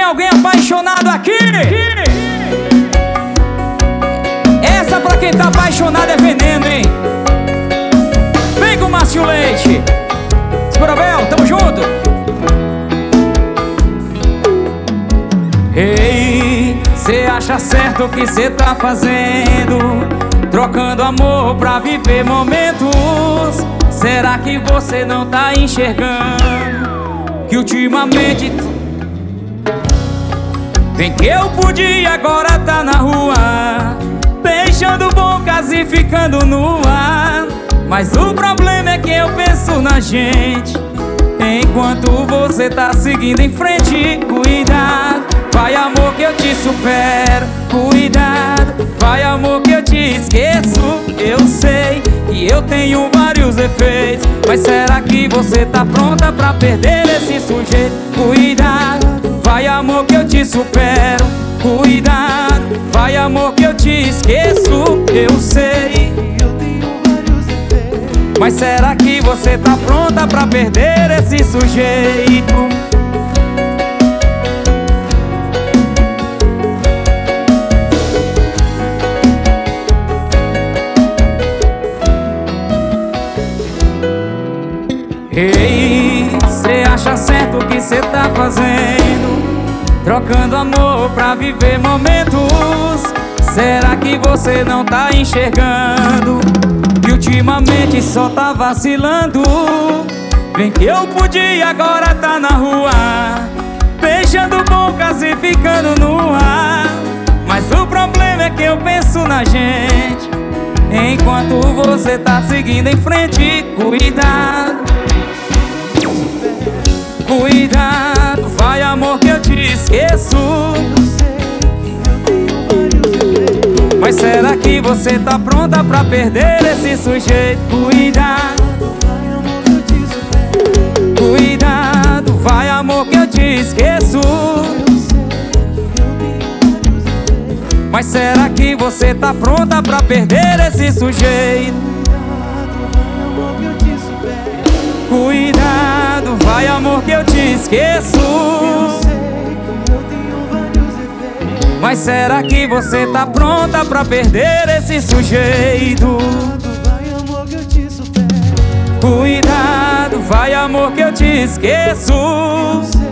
alguém apaixonado aqui? Essa pra quem tá apaixonado é veneno, hein? Vem com o Márcio Leite. Escorabel, tamo junto. Ei, cê acha certo o que cê tá fazendo? Trocando amor pra viver momentos. Será que você não tá enxergando que ultimamente bem que eu podia, agora tá na rua, beijando bocas e ficando no ar. Mas o problema é que eu penso na gente, enquanto você tá seguindo em frente. Cuidado, vai amor que eu te supero. Cuidado, vai amor que eu te esqueço. Eu sei que eu tenho vários defeitos, mas será que você tá pronta pra perder esse sujeito? Cuidado, vai amor que eu te supero. Cuidado, vai amor que eu te esqueço. Eu sei que eu tenho vários defeitos, mas será que você tá pronta pra perder esse sujeito? Ei, cê acha certo o que cê tá fazendo? Trocando amor pra viver momentos. Será que você não tá enxergando que ultimamente só tá vacilando? Bem que eu podia, agora tá na rua, beijando bocas e ficando no ar. Mas o problema é que eu penso na gente, enquanto você tá seguindo em frente. Cuidado, cuidado, vai amor que eu te esqueço. Mas será que você tá pronta pra perder esse sujeito? Cuidado, vai amor que eu te supero. Cuidado, vai amor que eu te esqueço. Mas será que você tá pronta pra perder esse sujeito? Cuidado, vai amor que eu te esqueço. Eu sei que eu tenho vários defeitos, mas será que você tá pronta pra perder esse sujeito? Vai amor que eu te supero. Cuidado, vai amor que eu te esqueço.